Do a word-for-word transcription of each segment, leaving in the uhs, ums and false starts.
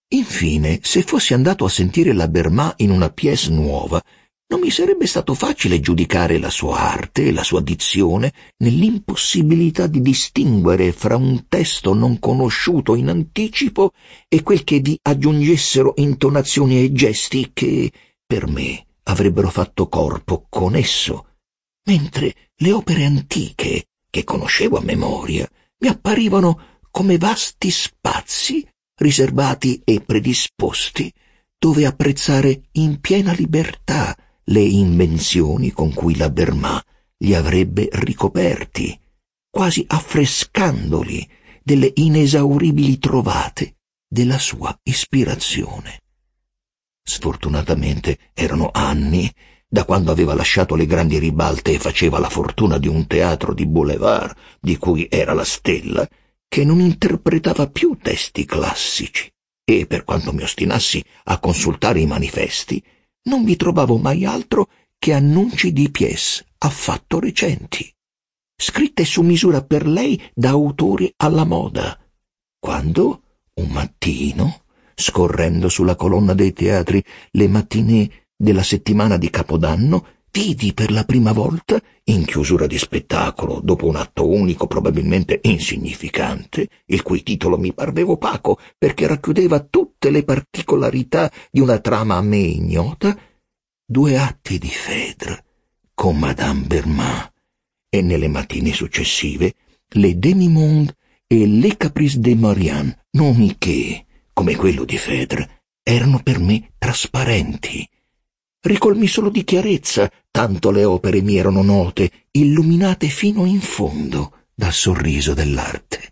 Infine, se fossi andato a sentire la Berma in una pièce nuova, non mi sarebbe stato facile giudicare la sua arte e la sua dizione nell'impossibilità di distinguere fra un testo non conosciuto in anticipo e quel che vi aggiungessero intonazioni e gesti che, per me, avrebbero fatto corpo con esso, mentre le opere antiche, che conoscevo a memoria, mi apparivano come vasti spazi riservati e predisposti dove apprezzare in piena libertà le invenzioni con cui la Berma li avrebbe ricoperti, quasi affrescandoli delle inesauribili trovate della sua ispirazione. Sfortunatamente erano anni da quando aveva lasciato le grandi ribalte e faceva la fortuna di un teatro di boulevard di cui era la stella, che non interpretava più testi classici, e per quanto mi ostinassi a consultare i manifesti, non vi trovavo mai altro che annunci di pièce affatto recenti, scritte su misura per lei da autori alla moda, quando, un mattino, scorrendo sulla colonna dei teatri le mattinée della settimana di Capodanno, vidi per la prima volta, in chiusura di spettacolo, dopo un atto unico probabilmente insignificante, il cui titolo mi parve opaco perché racchiudeva tutte le particolarità di una trama a me ignota, due atti di Phèdre con Madame Berma, e nelle mattine successive le Demi-Monde e Le Caprice de Marianne, nomi che, come quello di Phèdre, erano per me trasparenti. Ricolmi solo di chiarezza, tanto le opere mi erano note, illuminate fino in fondo dal sorriso dell'arte.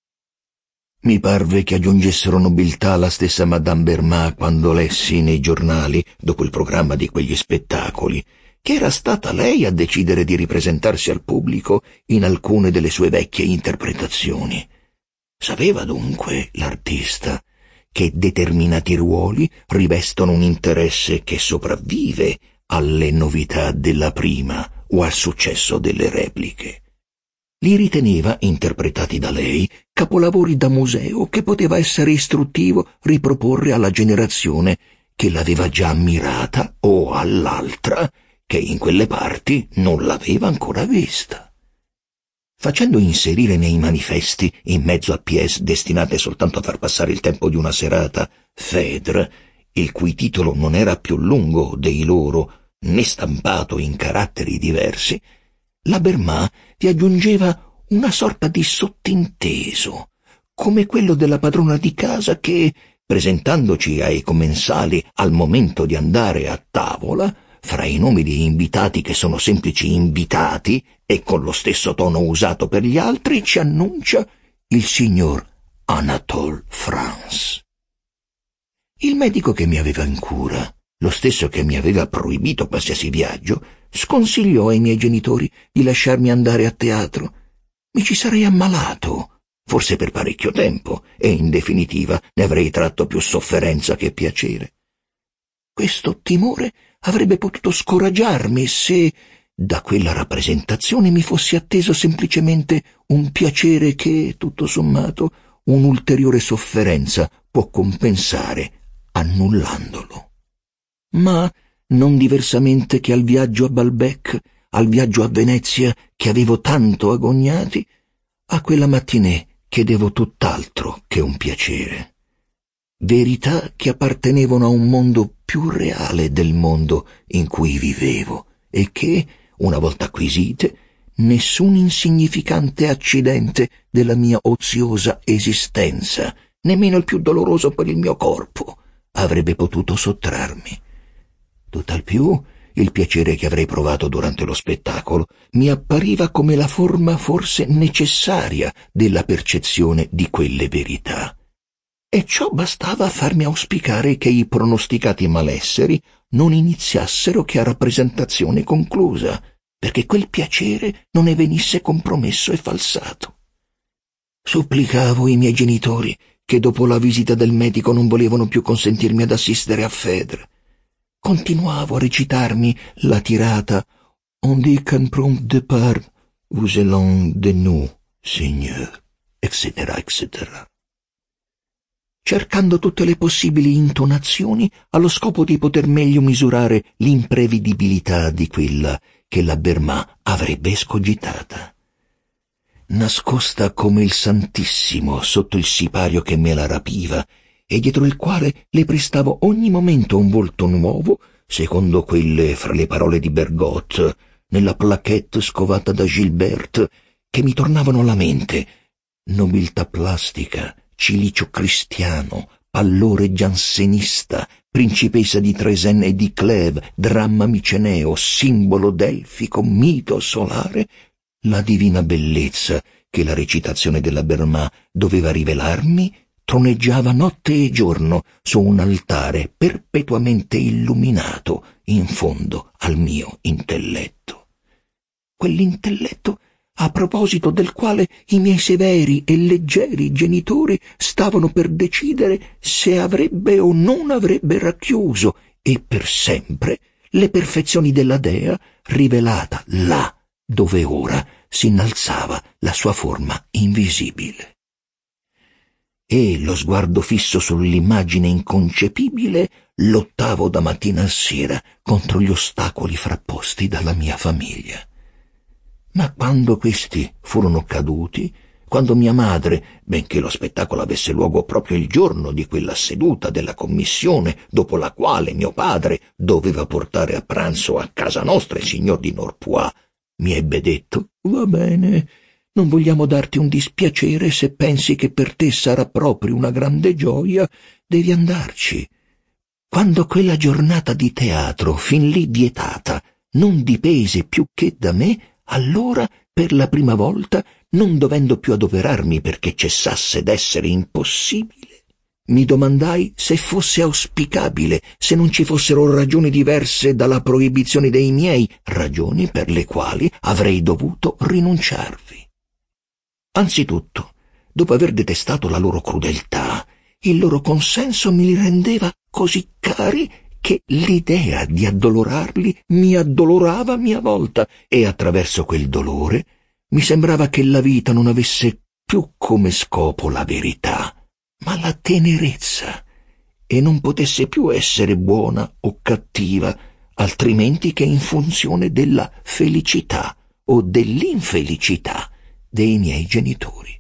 Mi parve che aggiungessero nobiltà alla stessa Madame Berma quando lessi nei giornali, dopo il programma di quegli spettacoli, che era stata lei a decidere di ripresentarsi al pubblico in alcune delle sue vecchie interpretazioni. Sapeva dunque l'artista che determinati ruoli rivestono un interesse che sopravvive alle novità della prima o al successo delle repliche. Li riteneva, interpretati da lei, capolavori da museo che poteva essere istruttivo riproporre alla generazione che l'aveva già ammirata o all'altra che in quelle parti non l'aveva ancora vista. Facendo inserire nei manifesti, in mezzo a pièce destinate soltanto a far passare il tempo di una serata, Phèdre, il cui titolo non era più lungo dei loro, né stampato in caratteri diversi, la Berma vi aggiungeva una sorta di sottinteso, come quello della padrona di casa che, presentandoci ai commensali al momento di andare a tavola, fra i nomi di invitati che sono semplici invitati e con lo stesso tono usato per gli altri, ci annuncia il signor Anatole France. Il medico che mi aveva in cura, lo stesso che mi aveva proibito qualsiasi viaggio, sconsigliò ai miei genitori di lasciarmi andare a teatro. Mi ci sarei ammalato, forse per parecchio tempo, e in definitiva ne avrei tratto più sofferenza che piacere. Questo timore avrebbe potuto scoraggiarmi se da quella rappresentazione mi fossi atteso semplicemente un piacere che, tutto sommato, un'ulteriore sofferenza può compensare annullandolo. Ma, non diversamente che al viaggio a Balbec, al viaggio a Venezia che avevo tanto agognati, a quella mattinée chiedevo tutt'altro che un piacere. Verità che appartenevano a un mondo più reale del mondo in cui vivevo e che, una volta acquisite, nessun insignificante accidente della mia oziosa esistenza, nemmeno il più doloroso per il mio corpo, avrebbe potuto sottrarmi. Tutt'al più, il piacere che avrei provato durante lo spettacolo mi appariva come la forma forse necessaria della percezione di quelle verità. E ciò bastava a farmi auspicare che i pronosticati malesseri non iniziassero che a rappresentazione conclusa, perché quel piacere non ne venisse compromesso e falsato. Supplicavo i miei genitori, che dopo la visita del medico non volevano più consentirmi ad assistere a Phèdre. Continuavo a recitarmi la tirata «On dit qu'un prompt départ, vous allons de nous, Seigneur», eccetera, eccetera. cercando tutte le possibili intonazioni allo scopo di poter meglio misurare l'imprevedibilità di quella che la Berma avrebbe escogitata. Nascosta come il Santissimo sotto il sipario che me la rapiva e dietro il quale le prestavo ogni momento un volto nuovo, secondo quelle fra le parole di Bergotte, nella plaquette scovata da Gilbert, che mi tornavano alla mente: nobiltà plastica, cilicio cristiano, pallore giansenista, principessa di Tresen e di Clèves, dramma miceneo, simbolo delfico, mito solare, la divina bellezza che la recitazione della Berma doveva rivelarmi troneggiava notte e giorno su un altare perpetuamente illuminato in fondo al mio intelletto. Quell'intelletto a proposito del quale i miei severi e leggeri genitori stavano per decidere se avrebbe o non avrebbe racchiuso, e per sempre, le perfezioni della dea rivelata là dove ora si innalzava la sua forma invisibile. E lo sguardo fisso sull'immagine inconcepibile lottavo da mattina a sera contro gli ostacoli frapposti dalla mia famiglia. Ma quando questi furono caduti, quando mia madre, benché lo spettacolo avesse luogo proprio il giorno di quella seduta della commissione dopo la quale mio padre doveva portare a pranzo a casa nostra il signor di Norpois, mi ebbe detto: «Va bene, non vogliamo darti un dispiacere, se pensi che per te sarà proprio una grande gioia, devi andarci». Quando quella giornata di teatro, fin lì vietata, non dipese più che da me, allora, per la prima volta, non dovendo più adoperarmi perché cessasse d'essere impossibile, mi domandai se fosse auspicabile, se non ci fossero ragioni diverse dalla proibizione dei miei, ragioni per le quali avrei dovuto rinunciarvi. Anzitutto, dopo aver detestato la loro crudeltà, il loro consenso mi li rendeva così cari che l'idea di addolorarli mi addolorava a mia volta, e attraverso quel dolore mi sembrava che la vita non avesse più come scopo la verità, ma la tenerezza, e non potesse più essere buona o cattiva, altrimenti che in funzione della felicità o dell'infelicità dei miei genitori.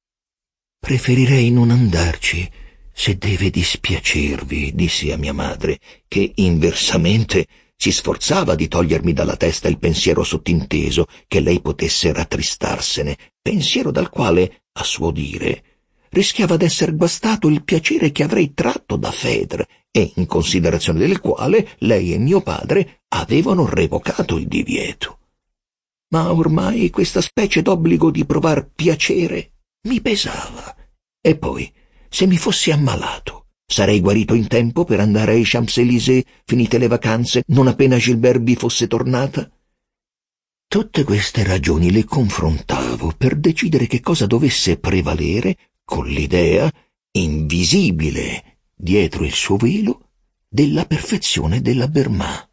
«Preferirei non andarci, se deve dispiacervi», dissi a mia madre, che inversamente si sforzava di togliermi dalla testa il pensiero sottinteso che lei potesse rattristarsene, pensiero dal quale, a suo dire, rischiava d'esser guastato il piacere che avrei tratto da Phèdre, e in considerazione del quale lei e mio padre avevano revocato il divieto. Ma ormai questa specie d'obbligo di provar piacere mi pesava, e poi, se mi fossi ammalato, sarei guarito in tempo per andare ai Champs-Élysées, finite le vacanze, non appena Gilbert vi fosse tornata? Tutte queste ragioni le confrontavo per decidere che cosa dovesse prevalere con l'idea, invisibile dietro il suo velo, della perfezione della Berma.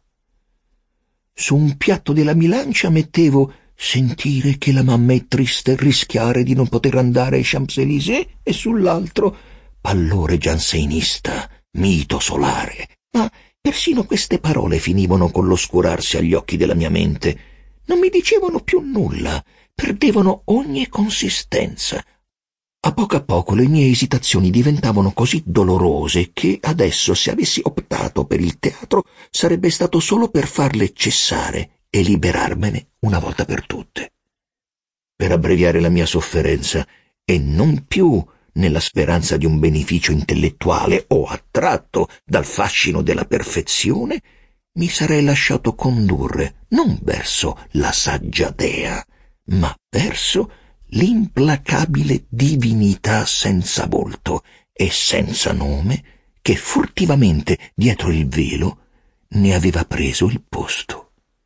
Su un piatto della bilancia mettevo sentire che la mamma è triste e rischiare di non poter andare ai Champs-Élysées, e sull'altro pallore giansenista, mito solare. Ma persino queste parole finivano con l'oscurarsi agli occhi della mia mente. Non mi dicevano più nulla, perdevano ogni consistenza. A poco a poco le mie esitazioni diventavano così dolorose che adesso, se avessi optato per il teatro, sarebbe stato solo per farle cessare e liberarmene una volta per tutte. Per abbreviare la mia sofferenza, e non più nella speranza di un beneficio intellettuale o attratto dal fascino della perfezione, mi sarei lasciato condurre non verso la saggia dea, ma verso l'implacabile divinità senza volto e senza nome che furtivamente dietro il velo ne aveva preso il posto.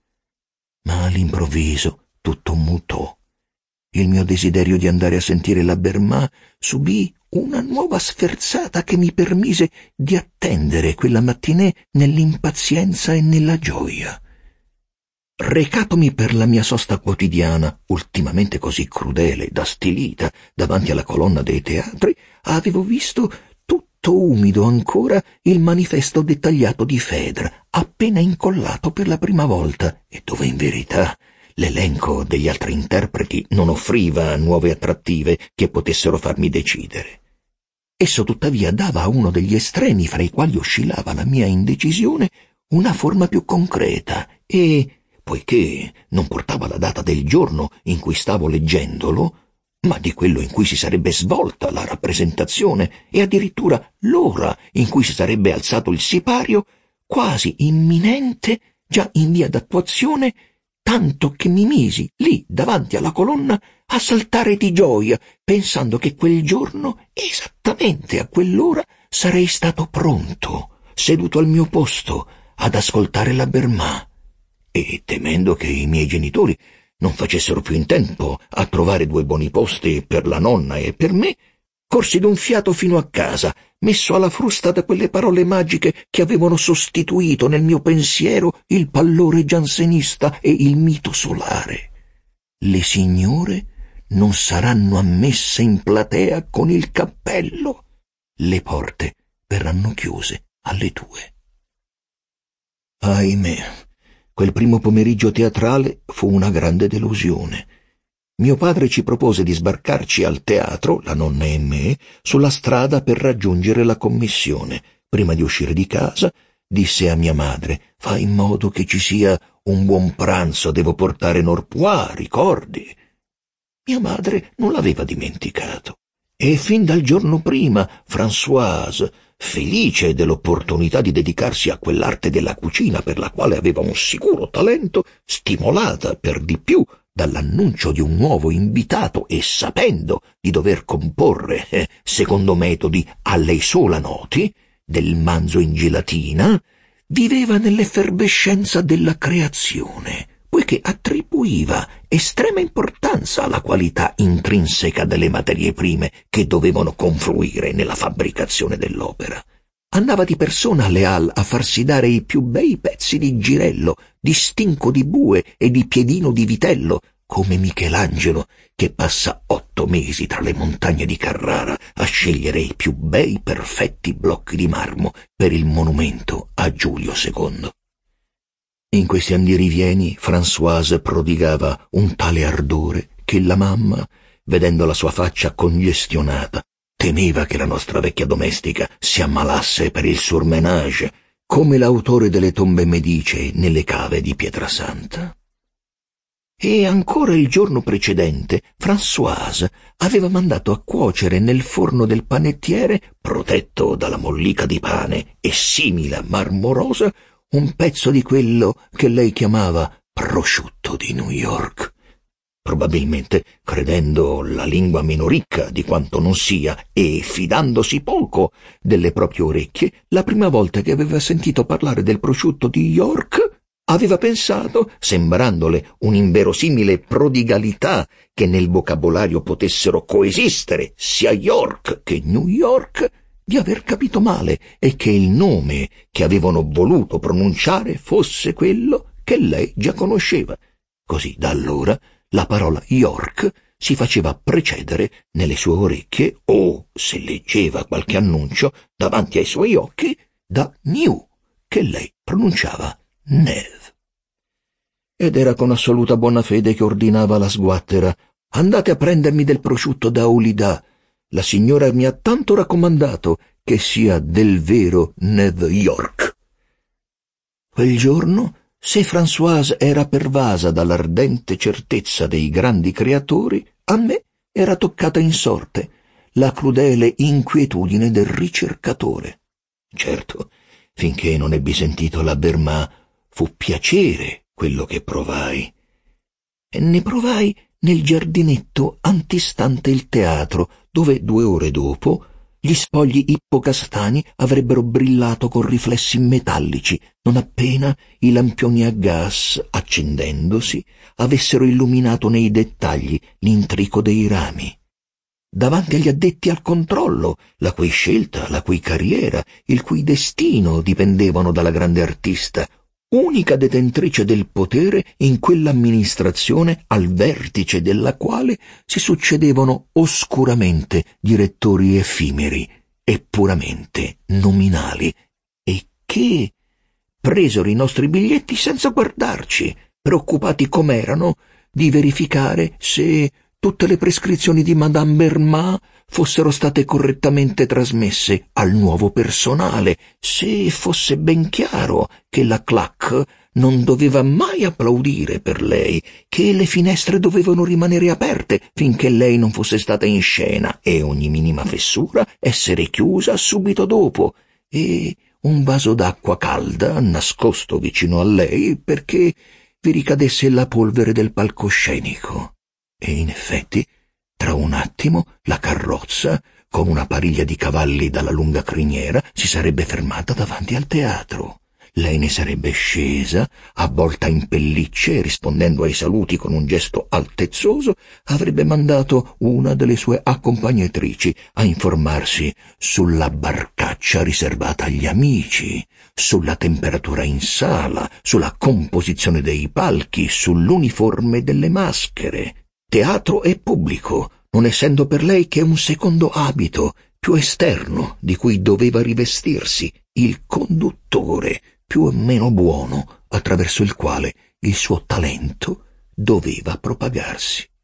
Ma all'improvviso tutto mutò. Il mio desiderio di andare a sentire la Berma subì una nuova sferzata che mi permise di attendere quella mattinée nell'impazienza e nella gioia. Recatomi per la mia sosta quotidiana, ultimamente così crudele, da stilita, davanti alla colonna dei teatri, avevo visto tutti tutto umido ancora il manifesto dettagliato di Phèdre, appena incollato per la prima volta, e dove in verità l'elenco degli altri interpreti non offriva nuove attrattive che potessero farmi decidere. Esso tuttavia dava a uno degli estremi fra i quali oscillava la mia indecisione una forma più concreta e, poiché non portava la data del giorno in cui stavo leggendolo, ma di quello in cui si sarebbe svolta la rappresentazione e addirittura l'ora in cui si sarebbe alzato il sipario, quasi imminente, già in via d'attuazione, tanto che mi misi lì davanti alla colonna a saltare di gioia, pensando che quel giorno, esattamente a quell'ora, sarei stato pronto, seduto al mio posto, ad ascoltare la Berma, e temendo che i miei genitori non facessero più in tempo a trovare due buoni posti per la nonna e per me, corsi d'un fiato fino a casa, messo alla frusta da quelle parole magiche che avevano sostituito nel mio pensiero il pallore giansenista e il mito solare. Le signore non saranno ammesse in platea con il cappello. Le porte verranno chiuse alle due. Ahimè, quel primo pomeriggio teatrale fu una grande delusione. Mio padre ci propose di sbarcarci al teatro, la nonna e me, sulla strada per raggiungere la commissione. Prima di uscire di casa, disse a mia madre: «Fai in modo che ci sia un buon pranzo, devo portare Norpois, ricordi?» Mia madre non l'aveva dimenticato. E fin dal giorno prima Françoise, felice dell'opportunità di dedicarsi a quell'arte della cucina per la quale aveva un sicuro talento, stimolata per di più dall'annuncio di un nuovo invitato e sapendo di dover comporre, eh, secondo metodi a lei sola noti, del manzo in gelatina, viveva nell'effervescenza della creazione, poiché attribuiva estrema importanza alla qualità intrinseca delle materie prime che dovevano confluire nella fabbricazione dell'opera. Andava di persona alle Halles a farsi dare i più bei pezzi di girello, di stinco di bue e di piedino di vitello, come Michelangelo, che passa otto mesi tra le montagne di Carrara a scegliere i più bei perfetti blocchi di marmo per il monumento a Giulio secondo. In questi andirivieni Françoise prodigava un tale ardore che la mamma, vedendo la sua faccia congestionata, temeva che la nostra vecchia domestica si ammalasse per il surmenage, come l'autore delle tombe medicee nelle cave di Pietrasanta. E ancora il giorno precedente Françoise aveva mandato a cuocere nel forno del panettiere, protetto dalla mollica di pane e simile a marmorosa, un pezzo di quello che lei chiamava prosciutto di New York. Probabilmente, credendo la lingua meno ricca di quanto non sia e fidandosi poco delle proprie orecchie, la prima volta che aveva sentito parlare del prosciutto di York aveva pensato, sembrandole un'inverosimile prodigalità che nel vocabolario potessero coesistere sia York che New York, di aver capito male e che il nome che avevano voluto pronunciare fosse quello che lei già conosceva. Così da allora la parola York si faceva precedere nelle sue orecchie o, se leggeva qualche annuncio davanti ai suoi occhi, da New, che lei pronunciava Neve. Ed era con assoluta buona fede che ordinava alla sguattera: «Andate a prendermi del prosciutto da Oulida. La signora mi ha tanto raccomandato che sia del vero New York». Quel giorno, se Françoise era pervasa dall'ardente certezza dei grandi creatori, a me era toccata in sorte la crudele inquietudine del ricercatore. Certo, finché non ebbi sentito la Berma, fu piacere quello che provai. E ne provai nel giardinetto antistante il teatro, dove due ore dopo gli spogli ippocastani avrebbero brillato con riflessi metallici, non appena i lampioni a gas, accendendosi, avessero illuminato nei dettagli l'intrico dei rami. Davanti agli addetti al controllo, la cui scelta, la cui carriera, il cui destino dipendevano dalla grande artista, unica detentrice del potere in quell'amministrazione al vertice della quale si succedevano oscuramente direttori effimeri e puramente nominali, e che presero i nostri biglietti senza guardarci, preoccupati com'erano di verificare se tutte le prescrizioni di Madame Berma fossero state correttamente trasmesse al nuovo personale, se fosse ben chiaro che la claque non doveva mai applaudire per lei, che le finestre dovevano rimanere aperte finché lei non fosse stata in scena e ogni minima fessura essere chiusa subito dopo, e un vaso d'acqua calda nascosto vicino a lei perché vi ricadesse la polvere del palcoscenico. E in effetti, tra un attimo, la carrozza, con una pariglia di cavalli dalla lunga criniera, si sarebbe fermata davanti al teatro. Lei ne sarebbe scesa, avvolta in pellicce, e rispondendo ai saluti con un gesto altezzoso, avrebbe mandato una delle sue accompagnatrici a informarsi sulla barcaccia riservata agli amici, sulla temperatura in sala, sulla composizione dei palchi, sull'uniforme delle maschere. Teatro e pubblico, non essendo per lei che un secondo abito, più esterno, di cui doveva rivestirsi, il conduttore, più o meno buono, attraverso il quale il suo talento doveva propagarsi.